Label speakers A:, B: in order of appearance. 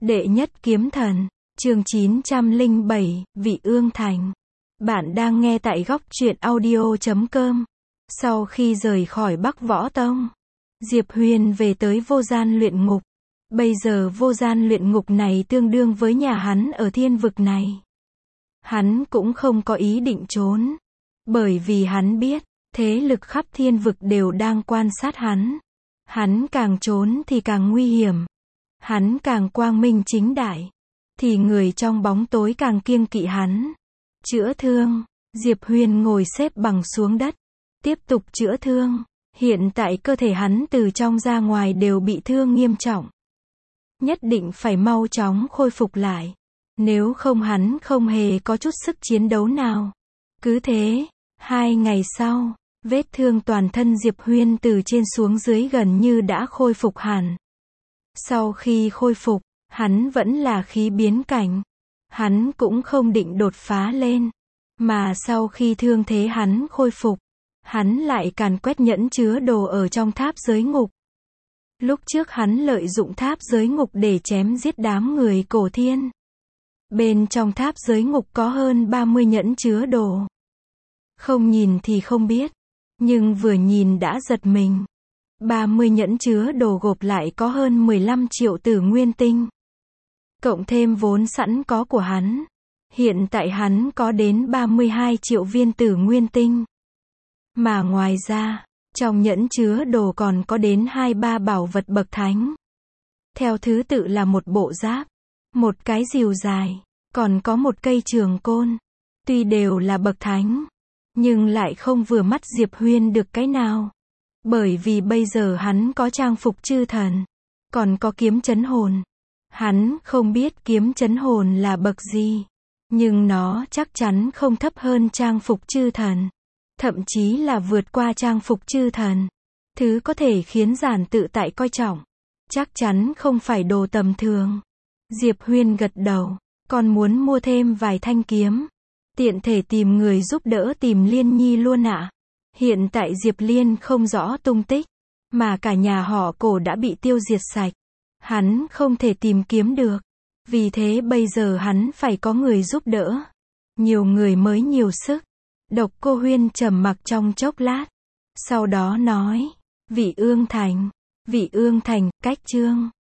A: Đệ nhất kiếm thần, chương 907, Vị Ương Thành. Bạn đang nghe tại góc truyện audio.com. Sau khi rời khỏi Bắc Võ Tông, Diệp Huyền về tới vô gian luyện ngục. Bây giờ vô gian luyện ngục này tương đương với nhà hắn ở thiên vực này. Hắn cũng không có ý định trốn. Bởi vì hắn biết, thế lực khắp thiên vực đều đang quan sát hắn. Hắn càng trốn thì càng nguy hiểm. Hắn càng quang minh chính đại, thì người trong bóng tối càng kiêng kỵ hắn. Chữa thương, Diệp Huyền ngồi xếp bằng xuống đất, tiếp tục chữa thương. Hiện tại cơ thể hắn từ trong ra ngoài đều bị thương nghiêm trọng. Nhất định phải mau chóng khôi phục lại. Nếu không hắn không hề có chút sức chiến đấu nào. Cứ thế, 2 ngày sau, vết thương toàn thân Diệp Huyền từ trên xuống dưới gần như đã khôi phục hẳn. Sau khi khôi phục, hắn vẫn là khí biến cảnh. Hắn cũng không định đột phá lên. Mà sau khi thương thế hắn khôi phục, hắn lại càn quét nhẫn chứa đồ ở trong tháp giới ngục. Lúc trước hắn lợi dụng tháp giới ngục để chém giết đám người cổ thiên. Bên trong tháp giới ngục có hơn 30 nhẫn chứa đồ. Không nhìn thì không biết, nhưng vừa nhìn đã giật mình. 30 nhẫn chứa đồ gộp lại có hơn 15 triệu tử nguyên tinh. Cộng thêm vốn sẵn có của hắn. Hiện tại hắn có đến 32 triệu viên tử nguyên tinh. Mà ngoài ra, trong nhẫn chứa đồ còn có đến 2-3 bảo vật bậc thánh. Theo thứ tự là một bộ giáp, một cái rìu dài, còn có một cây trường côn. Tuy đều là bậc thánh, nhưng lại không vừa mắt Diệp Huyền được cái nào. Bởi vì bây giờ hắn có trang phục chư thần, còn có kiếm chấn hồn. Hắn không biết kiếm chấn hồn là bậc gì, nhưng nó chắc chắn không thấp hơn trang phục chư thần. Thậm chí là vượt qua trang phục chư thần. Thứ có thể khiến giản tự tại coi trọng. Chắc chắn không phải đồ tầm thường. Diệp Huyền gật đầu, còn muốn mua thêm vài thanh kiếm. Tiện thể tìm người giúp đỡ tìm Liên Nhi luôn ạ. Hiện tại Diệp Liên không rõ tung tích, mà cả nhà họ Cổ đã bị tiêu diệt sạch. Hắn không thể tìm kiếm được. Vì thế bây giờ hắn phải có người giúp đỡ. Nhiều người mới nhiều sức. Độc Cô Huyên trầm mặc trong chốc lát. Sau đó nói, Vị Ương Thành, cách Chương.